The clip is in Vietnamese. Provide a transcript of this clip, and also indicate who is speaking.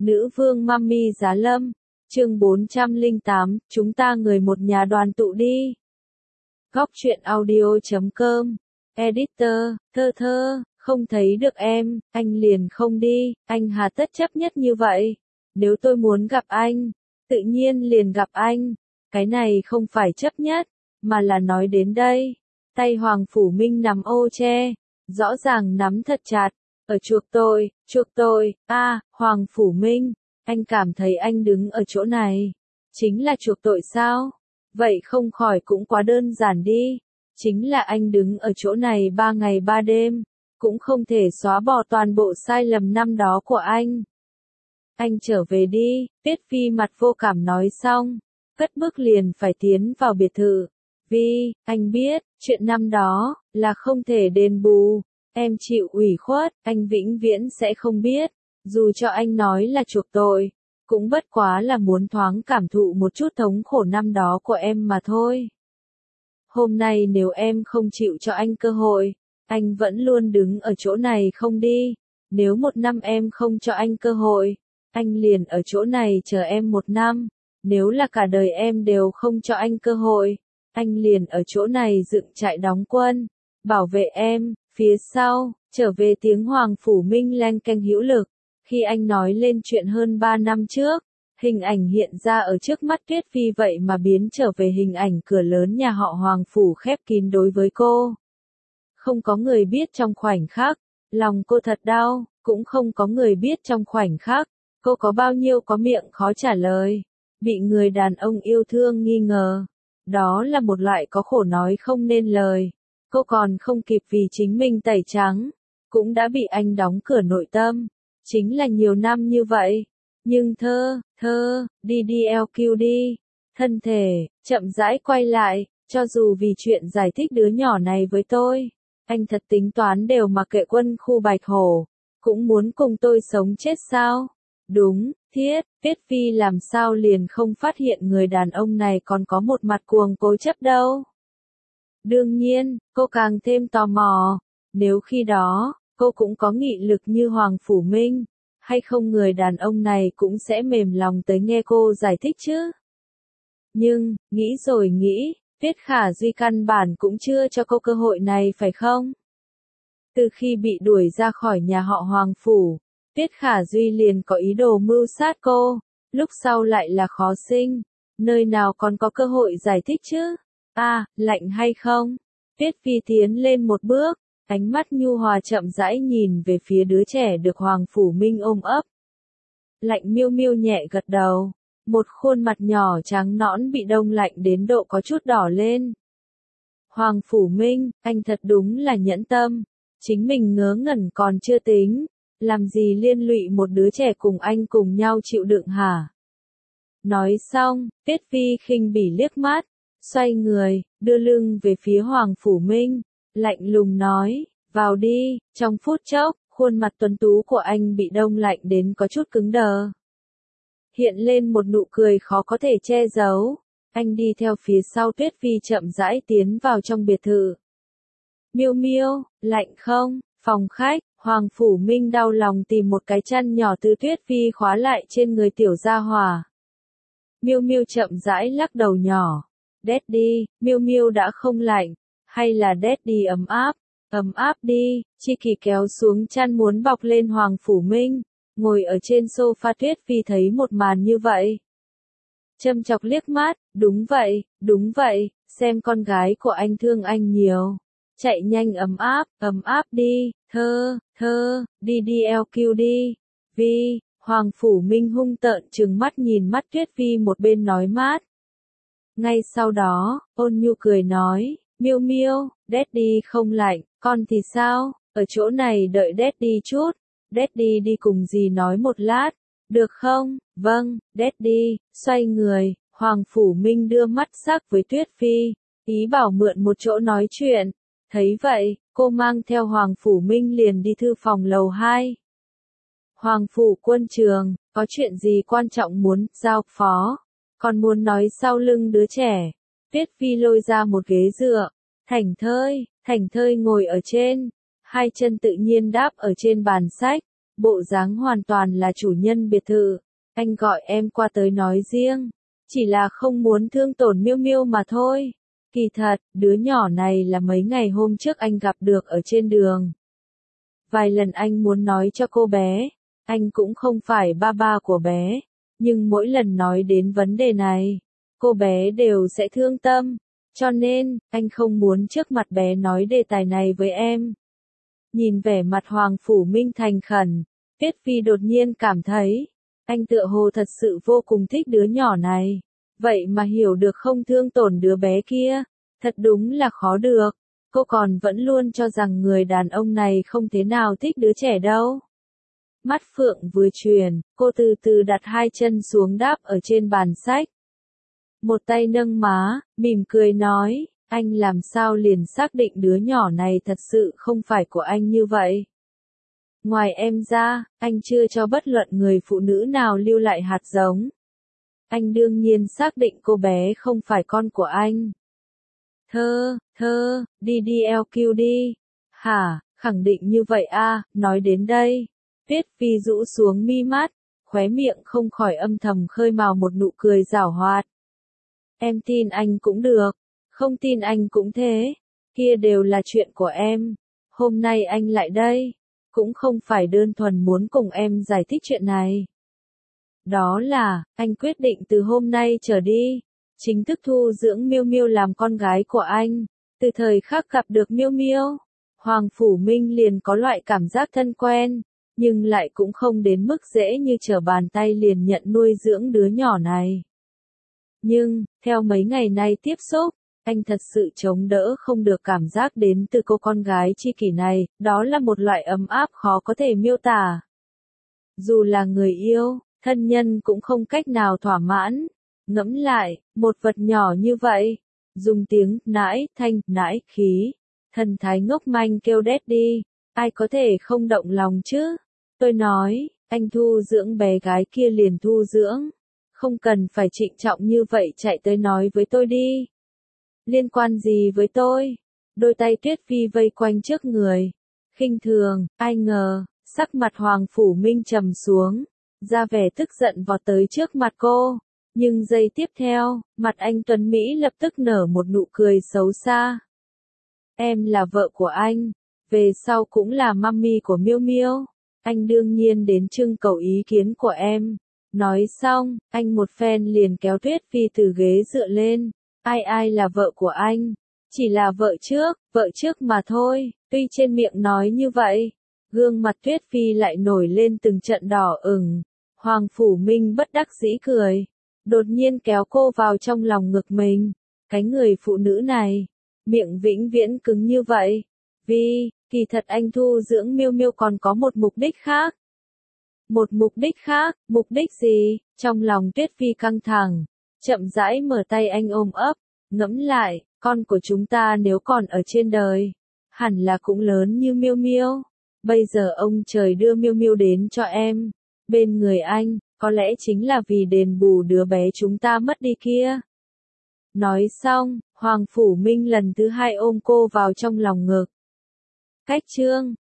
Speaker 1: Nữ vương Mami Giá Lâm, chương 408, chúng ta người một nhà đoàn tụ đi. Góc truyện audio.com, editor, thơ, không thấy được em, anh liền không đi, anh hà tất chấp nhất như vậy. Nếu tôi muốn gặp anh, tự nhiên liền gặp anh. Cái này không phải chấp nhất, mà là nói đến đây. Tay Hoàng Phủ Minh nắm ô che, rõ ràng nắm thật chặt. Ở chuộc tôi, Hoàng Phủ Minh, anh cảm thấy anh đứng ở chỗ này, chính là chuộc tội sao? Vậy không khỏi cũng quá đơn giản đi, chính là anh đứng ở chỗ này 3 ngày 3 đêm, cũng không thể xóa bỏ toàn bộ sai lầm năm đó của anh. Anh trở về đi, Tiết Phi mặt vô cảm nói xong, cất bước liền phải tiến vào biệt thự. Vì, anh biết, chuyện năm đó, là không thể đền bù. Em chịu ủy khuất, anh vĩnh viễn sẽ không biết, dù cho anh nói là chuộc tội, cũng bất quá là muốn thoáng cảm thụ một chút thống khổ năm đó của em mà thôi. Hôm nay nếu em không chịu cho anh cơ hội, anh vẫn luôn đứng ở chỗ này không đi. Nếu 1 năm em không cho anh cơ hội, anh liền ở chỗ này chờ em 1 năm. Nếu là cả đời em đều không cho anh cơ hội, anh liền ở chỗ này dựng trại đóng quân, bảo vệ em. Phía sau, trở về tiếng Hoàng Phủ Minh len canh hữu lực. Khi anh nói lên chuyện hơn 3 năm trước, hình ảnh hiện ra ở trước mắt Tuyết Phi vậy mà biến trở về hình ảnh cửa lớn nhà họ Hoàng Phủ khép kín đối với cô. Không có người biết trong khoảnh khắc, lòng cô thật đau, cũng không có người biết trong khoảnh khắc, cô có bao nhiêu có miệng khó trả lời. Bị người đàn ông yêu thương nghi ngờ, đó là một loại có khổ nói không nên lời. Cô còn không kịp vì chính mình tẩy trắng, cũng đã bị anh đóng cửa nội tâm. Chính là nhiều năm như vậy. Nhưng đi LQ đi. Thân thể, chậm rãi quay lại, cho dù vì chuyện giải thích đứa nhỏ này với tôi, anh thật tính toán đều mặc kệ quân khu Bạch Hổ, cũng muốn cùng tôi sống chết sao? Đúng, Tiết Phi làm sao liền không phát hiện người đàn ông này còn có một mặt cuồng cố chấp đâu. Đương nhiên, cô càng thêm tò mò, nếu khi đó, cô cũng có nghị lực như Hoàng Phủ Minh, hay không người đàn ông này cũng sẽ mềm lòng tới nghe cô giải thích chứ. Nhưng, nghĩ rồi nghĩ, Tiết Khả Duy căn bản cũng chưa cho cô cơ hội này phải không? Từ khi bị đuổi ra khỏi nhà họ Hoàng Phủ, Tiết Khả Duy liền có ý đồ mưu sát cô, lúc sau lại là khó sinh, nơi nào còn có cơ hội giải thích chứ? Lạnh hay không? Tiết Phi tiến lên một bước, ánh mắt nhu hòa chậm rãi nhìn về phía đứa trẻ được Hoàng Phủ Minh ôm ấp. Lạnh miêu miêu nhẹ gật đầu, một khuôn mặt nhỏ trắng nõn bị đông lạnh đến độ có chút đỏ lên. Hoàng Phủ Minh, anh thật đúng là nhẫn tâm, chính mình ngớ ngẩn còn chưa tính, làm gì liên lụy một đứa trẻ cùng anh cùng nhau chịu đựng hả? Nói xong, Tiết Phi khinh bỉ liếc mắt, xoay người, đưa lưng về phía Hoàng Phủ Minh, lạnh lùng nói, vào đi. Trong phút chốc, khuôn mặt tuấn tú của anh bị đông lạnh đến có chút cứng đờ. Hiện lên một nụ cười khó có thể che giấu, anh đi theo phía sau Tuyết Phi chậm rãi tiến vào trong biệt thự. Miêu miêu, lạnh không? Phòng khách, Hoàng Phủ Minh đau lòng tìm một cái chăn nhỏ từ Tuyết Phi khóa lại trên người tiểu gia hỏa. Miêu miêu chậm rãi lắc đầu nhỏ. Daddy, miêu miêu đã không lạnh, hay là Daddy ấm áp đi. Chi Kỳ kéo xuống chăn muốn bọc lên Hoàng Phủ Minh, ngồi ở trên sofa. Tuyết Phi thấy một màn như vậy, châm chọc liếc mắt, đúng vậy, xem con gái của anh thương anh nhiều, chạy nhanh ấm áp đi, đi LQ đi. Vì, Hoàng Phủ Minh hung tợn trừng mắt nhìn mắt Tuyết Phi một bên nói mát. Ngay sau đó, ôn nhu cười nói, miêu miêu, Daddy không lạnh, con thì sao, ở chỗ này đợi Daddy chút, Daddy đi cùng dì nói một lát, được không? Vâng, Daddy. Xoay người, Hoàng Phủ Minh đưa mắt sắc với Tuyết Phi, ý bảo mượn một chỗ nói chuyện. Thấy vậy, cô mang theo Hoàng Phủ Minh liền đi thư phòng lầu 2. Hoàng Phủ Quân Trường, có chuyện gì quan trọng muốn giao phó? Còn muốn nói sau lưng đứa trẻ. Tuyết Phi lôi ra một ghế dựa, thảnh thơi ngồi ở trên, hai chân tự nhiên đáp ở trên bàn sách, bộ dáng hoàn toàn là chủ nhân biệt thự. Anh gọi em qua tới nói riêng, chỉ là không muốn thương tổn Miêu Miêu mà thôi. Kỳ thật, đứa nhỏ này là mấy ngày hôm trước anh gặp được ở trên đường. Vài lần anh muốn nói cho cô bé, anh cũng không phải ba ba của bé, nhưng mỗi lần nói đến vấn đề này, cô bé đều sẽ thương tâm, cho nên, anh không muốn trước mặt bé nói đề tài này với em. Nhìn vẻ mặt Hoàng Phủ Minh thành khẩn, Tuyết Phi đột nhiên cảm thấy, anh tựa hồ thật sự vô cùng thích đứa nhỏ này, vậy mà hiểu được không thương tổn đứa bé kia, thật đúng là khó được. Cô còn vẫn luôn cho rằng người đàn ông này không thế nào thích đứa trẻ đâu. Mắt Phượng vừa chuyển, cô từ từ đặt hai chân xuống đáp ở trên bàn sách. Một tay nâng má, mỉm cười nói, anh làm sao liền xác định đứa nhỏ này thật sự không phải của anh như vậy. Ngoài em ra, anh chưa cho bất luận người phụ nữ nào lưu lại hạt giống. Anh đương nhiên xác định cô bé không phải con của anh. Đi LQ đi. Hả, khẳng định như vậy à, nói đến đây. Tuyết Phi rũ xuống mi mắt, khóe miệng không khỏi âm thầm khơi mào một nụ cười giảo hoạt. Em tin anh cũng được, không tin anh cũng thế, kia đều là chuyện của em. Hôm nay anh lại đây, cũng không phải đơn thuần muốn cùng em giải thích chuyện này. Đó là, anh quyết định từ hôm nay trở đi, chính thức thu dưỡng Miêu Miêu làm con gái của anh. Từ thời khắc gặp được Miêu Miêu, Hoàng Phủ Minh liền có loại cảm giác thân quen, nhưng lại cũng không đến mức dễ như trở bàn tay liền nhận nuôi dưỡng đứa nhỏ này. Nhưng, theo mấy ngày nay tiếp xúc, anh thật sự chống đỡ không được cảm giác đến từ cô con gái tri kỷ này, đó là một loại ấm áp khó có thể miêu tả. Dù là người yêu, thân nhân cũng không cách nào thỏa mãn. Ngẫm lại, một vật nhỏ như vậy, dùng tiếng nãi thanh, nãi khí, thần thái ngốc manh kêu đét đi, ai có thể không động lòng chứ? Tôi nói, anh thu dưỡng bé gái kia liền thu dưỡng, không cần phải trịnh trọng như vậy chạy tới nói với tôi đi. Liên quan gì với tôi? Đôi tay Tuyết Phi vây quanh trước người, khinh thường, ai ngờ, sắc mặt Hoàng Phủ Minh trầm xuống, ra vẻ tức giận vọt tới trước mặt cô. Nhưng giây tiếp theo, mặt anh Tuấn Mỹ lập tức nở một nụ cười xấu xa. Em là vợ của anh, về sau cũng là mummy của Miêu Miêu. Anh đương nhiên đến trưng cầu ý kiến của em. Nói xong, anh một phen liền kéo Tuyết Phi từ ghế dựa lên. Ai là vợ của anh? Chỉ là vợ trước mà thôi. Tuy trên miệng nói như vậy, gương mặt Tuyết Phi lại nổi lên từng trận đỏ ửng. Hoàng Phủ Minh bất đắc dĩ cười, đột nhiên kéo cô vào trong lòng ngực mình. Cái người phụ nữ này, miệng vĩnh viễn cứng như vậy. Vì, kỳ thật anh thu dưỡng Miêu Miêu còn có một mục đích khác. Một mục đích khác, mục đích gì? Trong lòng Tuyết Phi căng thẳng, chậm rãi mở tay anh ôm ấp, ngẫm lại, con của chúng ta nếu còn ở trên đời, hẳn là cũng lớn như Miêu Miêu. Bây giờ ông trời đưa Miêu Miêu đến cho em, bên người anh, có lẽ chính là vì đền bù đứa bé chúng ta mất đi kia. Nói xong, Hoàng Phủ Minh lần thứ hai ôm cô vào trong lòng ngực. Cách chương